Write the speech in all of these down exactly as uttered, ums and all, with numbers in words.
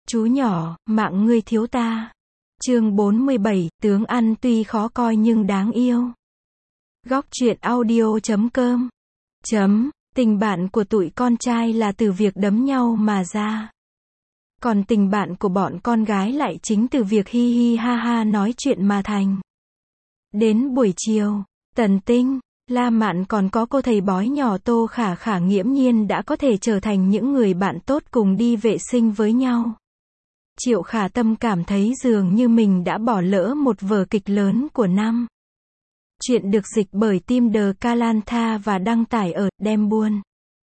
Chú nhỏ, mạng ngươi thiếu ta. Chương bốn mươi bảy, tướng ăn tuy khó coi nhưng đáng yêu. Góc truyện audio chấm com. Chấm, tình bạn của tụi con trai là từ việc đấm nhau mà ra. Còn tình bạn của bọn con gái lại chính từ việc hi hi ha ha nói chuyện mà thành. Đến buổi chiều, Tần Tinh, La Mạn còn có cô thầy bói nhỏ Tô Khả Khả nghiễm nhiên đã có thể trở thành những người bạn tốt cùng đi vệ sinh với nhau. Triệu Khả Tâm cảm thấy dường như mình đã bỏ lỡ một vở kịch lớn của năm. Chuyện được dịch bởi Team The Kalantha và đăng tải ở Dembuôn.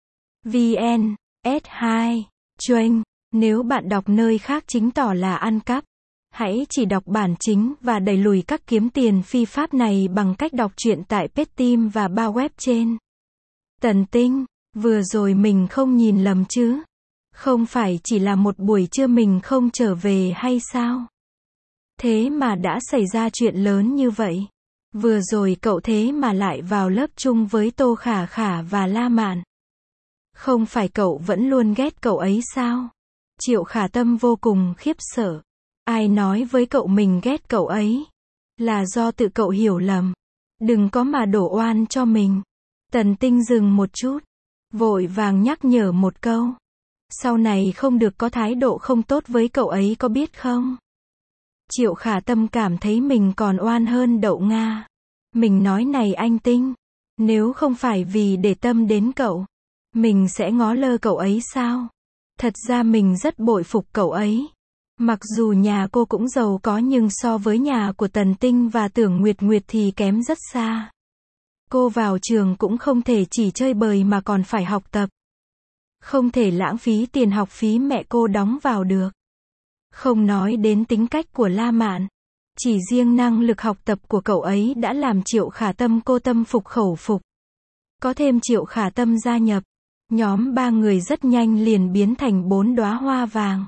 vê en, ét hai, Chuyên, nếu bạn đọc nơi khác chứng tỏ là ăn cắp. Hãy chỉ đọc bản chính và đẩy lùi các kiếm tiền phi pháp này bằng cách đọc truyện tại Peteam và ba web trên. Tần Tinh, vừa rồi mình không nhìn lầm chứ? Không phải chỉ là một buổi trưa mình không trở về hay sao? Thế mà đã xảy ra chuyện lớn như vậy. Vừa rồi cậu thế mà lại vào lớp chung với Tô Khả Khả và La Mạn. Không phải cậu vẫn luôn ghét cậu ấy sao? Triệu Khả Tâm vô cùng khiếp sợ. Ai nói với cậu mình ghét cậu ấy? Là do tự cậu hiểu lầm. Đừng có mà đổ oan cho mình. Tần Tinh dừng một chút. Vội vàng nhắc nhở một câu. Sau này không được có thái độ không tốt với cậu ấy có biết không? Triệu Khả Tâm cảm thấy mình còn oan hơn Đậu Nga. Mình nói này anh Tinh. Nếu không phải vì để tâm đến cậu, mình sẽ ngó lơ cậu ấy sao? Thật ra mình rất bội phục cậu ấy. Mặc dù nhà cô cũng giàu có nhưng so với nhà của Tần Tinh và Tưởng Nguyệt Nguyệt thì kém rất xa. Cô vào trường cũng không thể chỉ chơi bời mà còn phải học tập. Không thể lãng phí tiền học phí mẹ cô đóng vào được. Không nói đến tính cách của La Mạn. Chỉ riêng năng lực học tập của cậu ấy đã làm Triệu Khả Tâm cô tâm phục khẩu phục. Có thêm Triệu Khả Tâm gia nhập. Nhóm ba người rất nhanh liền biến thành bốn đóa hoa vàng.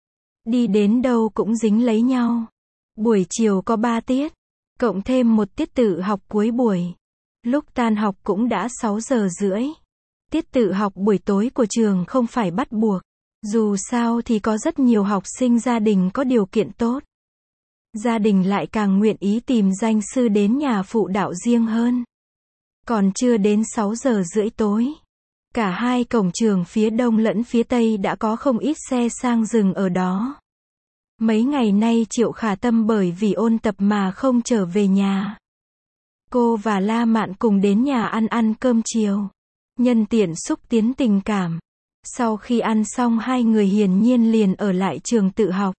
Đi đến đâu cũng dính lấy nhau. Buổi chiều có ba tiết. Cộng thêm một tiết tự học cuối buổi. Lúc tan học cũng đã sáu giờ rưỡi. Tiết tự học buổi tối của trường không phải bắt buộc. Dù sao thì có rất nhiều học sinh gia đình có điều kiện tốt. Gia đình lại càng nguyện ý tìm danh sư đến nhà phụ đạo riêng hơn. Còn chưa đến sáu giờ rưỡi tối. Cả hai cổng trường phía đông lẫn phía tây đã có không ít xe sang dừng ở đó. Mấy ngày nay Triệu Khả Tâm bởi vì ôn tập mà không trở về nhà. Cô và La Mạn cùng đến nhà ăn ăn cơm chiều. Nhân tiện xúc tiến tình cảm. Sau khi ăn xong hai người hiển nhiên liền ở lại trường tự học.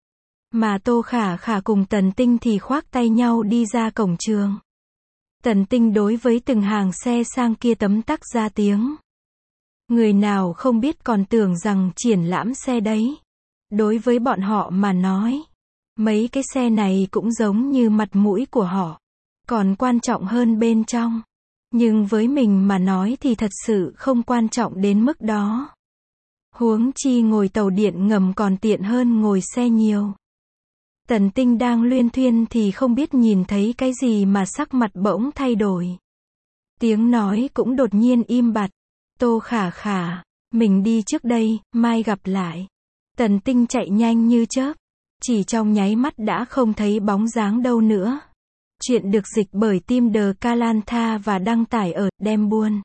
Mà Tô Khả Khả cùng Tần Tinh thì khoác tay nhau đi ra cổng trường. Tần Tinh đối với từng hàng xe sang kia tấm tắc ra tiếng. Người nào không biết còn tưởng rằng triển lãm xe đấy. Đối với bọn họ mà nói, mấy cái xe này cũng giống như mặt mũi của họ. Còn quan trọng hơn bên trong. Nhưng với mình mà nói thì thật sự không quan trọng đến mức đó. Huống chi ngồi tàu điện ngầm còn tiện hơn ngồi xe nhiều. Tần Tinh đang luyên thuyên thì không biết nhìn thấy cái gì mà sắc mặt bỗng thay đổi. Tiếng nói cũng đột nhiên im bặt. Tô Khả Khả, mình đi trước đây, mai gặp lại. Tần Tinh chạy nhanh như chớp. Chỉ trong nháy mắt đã không thấy bóng dáng đâu nữa. Chuyện được dịch bởi Team The Kalantha và đăng tải ở Dembuôn.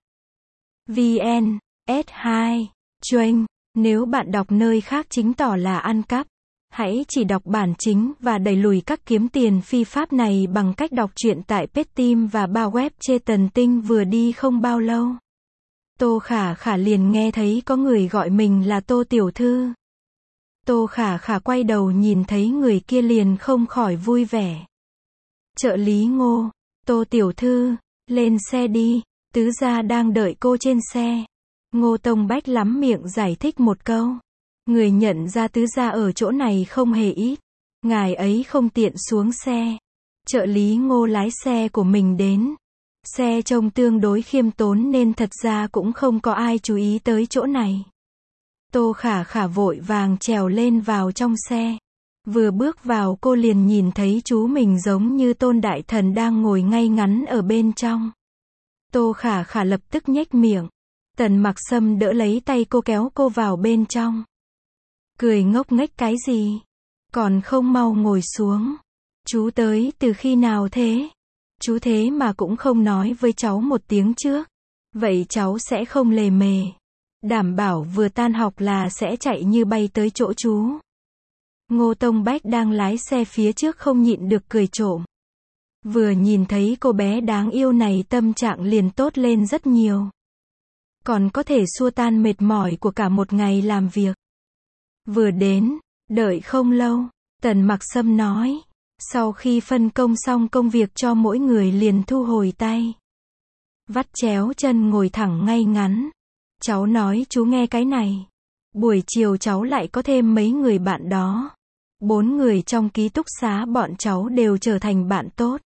vê en, ét hai, Chuyên, nếu bạn đọc nơi khác chứng tỏ là ăn cắp. Hãy chỉ đọc bản chính và đẩy lùi các kiếm tiền phi pháp này bằng cách đọc truyện tại Peteam và ba web trên. Tần Tinh vừa đi không bao lâu. Tô Khả Khả liền nghe thấy có người gọi mình là Tô Tiểu Thư. Tô Khả Khả quay đầu nhìn thấy người kia liền không khỏi vui vẻ. Trợ lý Ngô, Tô Tiểu Thư, lên xe đi, tứ gia đang đợi cô trên xe. Ngô Tông Bách lắm miệng giải thích một câu. Người nhận ra tứ gia ở chỗ này không hề ít. Ngài ấy không tiện xuống xe. Trợ lý Ngô lái xe của mình đến. Xe trông tương đối khiêm tốn nên thật ra cũng không có ai chú ý tới chỗ này. Tô Khả Khả vội vàng trèo lên vào trong xe. Vừa bước vào cô liền nhìn thấy chú mình giống như Tôn Đại Thần đang ngồi ngay ngắn ở bên trong. Tô Khả Khả lập tức nhếch miệng. Tần Mặc Sâm đỡ lấy tay cô kéo cô vào bên trong. Cười ngốc nghếch cái gì? Còn không mau ngồi xuống. Chú tới từ khi nào thế? Chú thế mà cũng không nói với cháu một tiếng trước. Vậy cháu sẽ không lề mề. Đảm bảo vừa tan học là sẽ chạy như bay tới chỗ chú. Ngô Tông Bách đang lái xe phía trước không nhịn được cười trộm. Vừa nhìn thấy cô bé đáng yêu này tâm trạng liền tốt lên rất nhiều. Còn có thể xua tan mệt mỏi của cả một ngày làm việc. Vừa đến, đợi không lâu, Tần Mặc Sâm nói. Sau khi phân công xong công việc cho mỗi người liền thu hồi tay. Vắt chéo chân ngồi thẳng ngay ngắn. Cháu nói chú nghe cái này. Buổi chiều cháu lại có thêm mấy người bạn đó. Bốn người trong ký túc xá bọn cháu đều trở thành bạn tốt.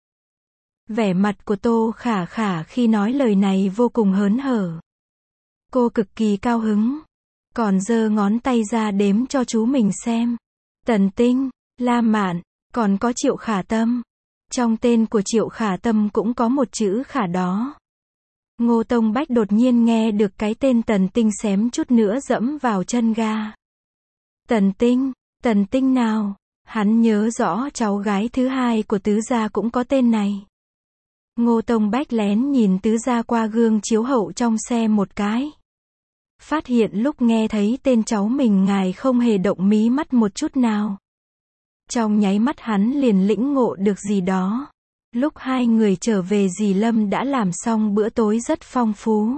Vẻ mặt của Tô Khả Khả khi nói lời này vô cùng hớn hở. Cô cực kỳ cao hứng. Còn giơ ngón tay ra đếm cho chú mình xem. Tần Tinh, La Mạn, còn có Triệu Khả Tâm. Trong tên của Triệu Khả Tâm cũng có một chữ Khả đó. Ngô Tông Bách đột nhiên nghe được cái tên Tần Tinh xém chút nữa dẫm vào chân ga. Tần Tinh, Tần Tinh nào? Hắn nhớ rõ cháu gái thứ hai của tứ gia cũng có tên này. Ngô Tông Bách lén nhìn tứ gia qua gương chiếu hậu trong xe một cái. Phát hiện lúc nghe thấy tên cháu mình ngài không hề động mí mắt một chút nào. Trong nháy mắt hắn liền lĩnh ngộ được gì đó. Lúc hai người trở về dì Lâm đã làm xong bữa tối rất phong phú.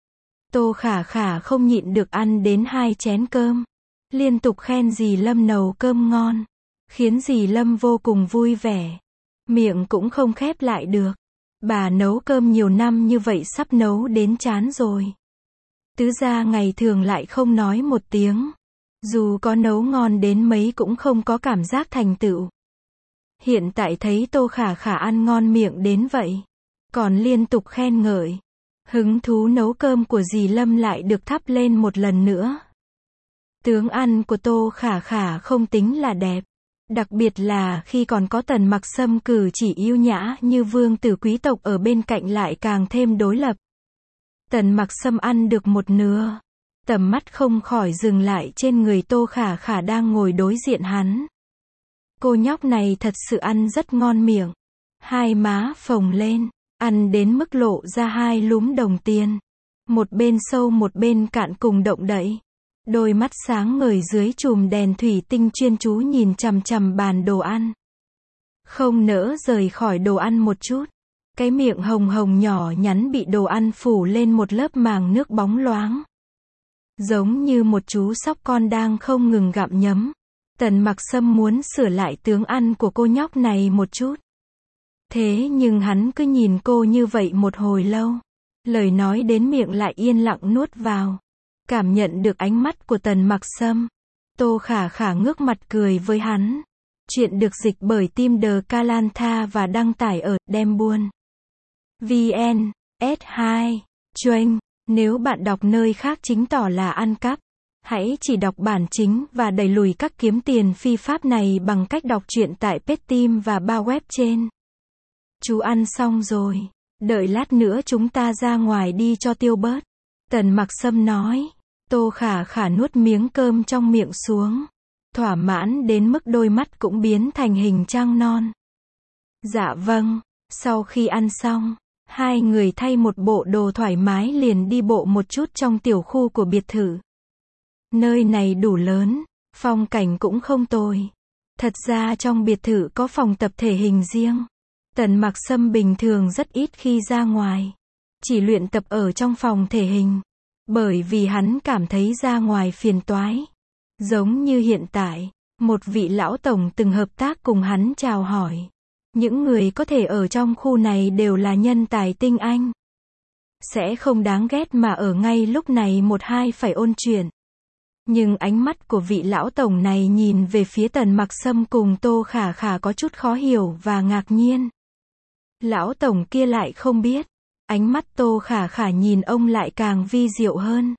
Tô Khả Khả không nhịn được ăn đến hai chén cơm. Liên tục khen dì Lâm nấu cơm ngon. Khiến dì Lâm vô cùng vui vẻ. Miệng cũng không khép lại được. Bà nấu cơm nhiều năm như vậy sắp nấu đến chán rồi. Tứ gia ngày thường lại không nói một tiếng. Dù có nấu ngon đến mấy cũng không có cảm giác thành tựu. Hiện tại thấy Tô Khả Khả ăn ngon miệng đến vậy. Còn liên tục khen ngợi. Hứng thú nấu cơm của dì Lâm lại được thắp lên một lần nữa. Tướng ăn của Tô Khả Khả không tính là đẹp. Đặc biệt là khi còn có Tần Mặc Sâm cử chỉ yêu nhã như vương tử quý tộc ở bên cạnh lại càng thêm đối lập. Tần Mặc Sâm ăn được một nửa. Tầm mắt không khỏi dừng lại trên người Tô Khả Khả đang ngồi đối diện hắn. Cô nhóc này thật sự ăn rất ngon miệng. Hai má phồng lên, ăn đến mức lộ ra hai lúm đồng tiền. Một bên sâu một bên cạn cùng động đậy. Đôi mắt sáng ngời dưới chùm đèn thủy tinh chuyên chú nhìn chằm chằm bàn đồ ăn. Không nỡ rời khỏi đồ ăn một chút. Cái miệng hồng hồng nhỏ nhắn bị đồ ăn phủ lên một lớp màng nước bóng loáng. Giống như một chú sóc con đang không ngừng gặm nhấm. Tần Mặc Sâm muốn sửa lại tướng ăn của cô nhóc này một chút. Thế nhưng hắn cứ nhìn cô như vậy một hồi lâu. Lời nói đến miệng lại yên lặng nuốt vào. Cảm nhận được ánh mắt của Tần Mặc Sâm. Tô Khả Khả ngước mặt cười với hắn. Chuyện được dịch bởi Tim The Kalantha và đăng tải ở Đem Buôn. vê en, ét hai, Chuyên. Nếu bạn đọc nơi khác chứng tỏ là ăn cắp. Hãy chỉ đọc bản chính và đẩy lùi các kiếm tiền phi pháp này bằng cách đọc truyện tại Petim và ba web trên. Chú ăn xong rồi. Đợi lát nữa chúng ta ra ngoài đi cho tiêu bớt. Tần Mặc Sâm nói. Tô Khả Khả nuốt miếng cơm trong miệng xuống. Thỏa mãn đến mức đôi mắt cũng biến thành hình trăng non. Dạ vâng. Sau khi ăn xong, hai người thay một bộ đồ thoải mái liền đi bộ một chút trong tiểu khu của biệt thự. Nơi này đủ lớn, phong cảnh cũng không tồi. Thật ra trong biệt thự có phòng tập thể hình riêng. Tần Mặc Sâm bình thường rất ít khi ra ngoài. Chỉ luyện tập ở trong phòng thể hình. Bởi vì hắn cảm thấy ra ngoài phiền toái. Giống như hiện tại, một vị lão tổng từng hợp tác cùng hắn chào hỏi. Những người có thể ở trong khu này đều là nhân tài tinh anh. Sẽ không đáng ghét mà ở ngay lúc này một hai phải ôn chuyện. Nhưng ánh mắt của vị lão tổng này nhìn về phía Tần Mặc Sâm cùng Tô Khả Khả có chút khó hiểu và ngạc nhiên. Lão tổng kia lại không biết. Ánh mắt Tô Khả Khả nhìn ông lại càng vi diệu hơn.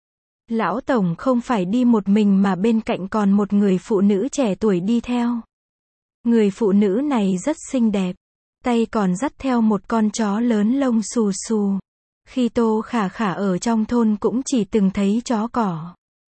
Lão tổng không phải đi một mình mà bên cạnh còn một người phụ nữ trẻ tuổi đi theo. Người phụ nữ này rất xinh đẹp. Tay còn dắt theo một con chó lớn lông xù xù. Khi Tô Khả Khả ở trong thôn cũng chỉ từng thấy chó cỏ.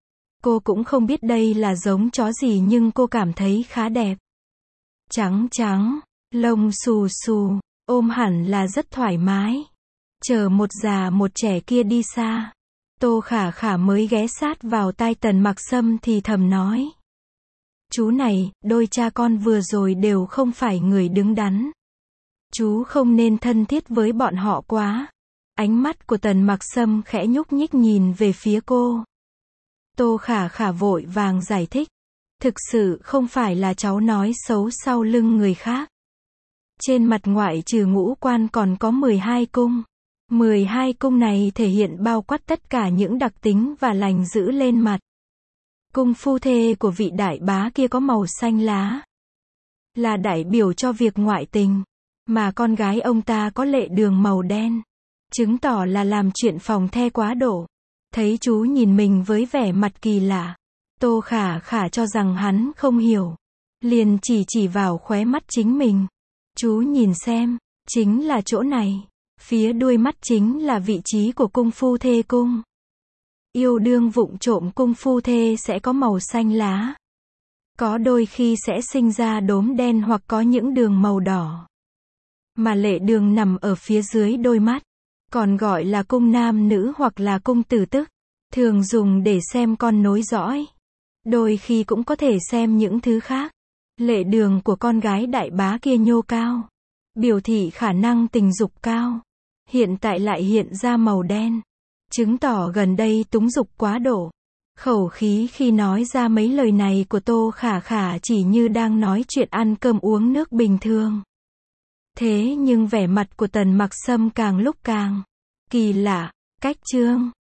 Cô cũng không biết đây là giống chó gì nhưng cô cảm thấy khá đẹp. Trắng trắng, lông xù xù, ôm hẳn là rất thoải mái. Chờ một già một trẻ kia đi xa, Tô Khả Khả mới ghé sát vào tai Tần Mặc Sâm thì thầm nói. Chú này, đôi cha con vừa rồi đều không phải người đứng đắn. Chú không nên thân thiết với bọn họ quá. Ánh mắt của Tần Mặc Sâm khẽ nhúc nhích nhìn về phía cô. Tô Khả Khả vội vàng giải thích. Thực sự không phải là cháu nói xấu sau lưng người khác. Trên mặt ngoại trừ ngũ quan còn có mười hai cung. mười hai cung này thể hiện bao quát tất cả những đặc tính và lành giữ lên mặt. Cung phu thê của vị đại bá kia có màu xanh lá. Là đại biểu cho việc ngoại tình. Mà con gái ông ta có lệ đường màu đen. Chứng tỏ là làm chuyện phòng the quá độ. Thấy chú nhìn mình với vẻ mặt kỳ lạ. Tô Khả Khả cho rằng hắn không hiểu. Liền chỉ chỉ vào khóe mắt chính mình. Chú nhìn xem, chính là chỗ này. Phía đuôi mắt chính là vị trí của cung phu thê cung. Yêu đương vụng trộm cung phu thê sẽ có màu xanh lá. Có đôi khi sẽ sinh ra đốm đen hoặc có những đường màu đỏ. Mà lệ đường nằm ở phía dưới đôi mắt. Còn gọi là cung nam nữ hoặc là cung tử tức. Thường dùng để xem con nối dõi. Đôi khi cũng có thể xem những thứ khác. Lệ đường của con gái đại bá kia nhô cao. Biểu thị khả năng tình dục cao. Hiện tại lại hiện ra màu đen. Chứng tỏ gần đây túng dục quá độ. Khẩu khí khi nói ra mấy lời này của Tô Khả Khả chỉ như đang nói chuyện ăn cơm uống nước bình thường. Thế nhưng vẻ mặt của Tần Mặc Sâm càng lúc càng kỳ lạ. Cách chương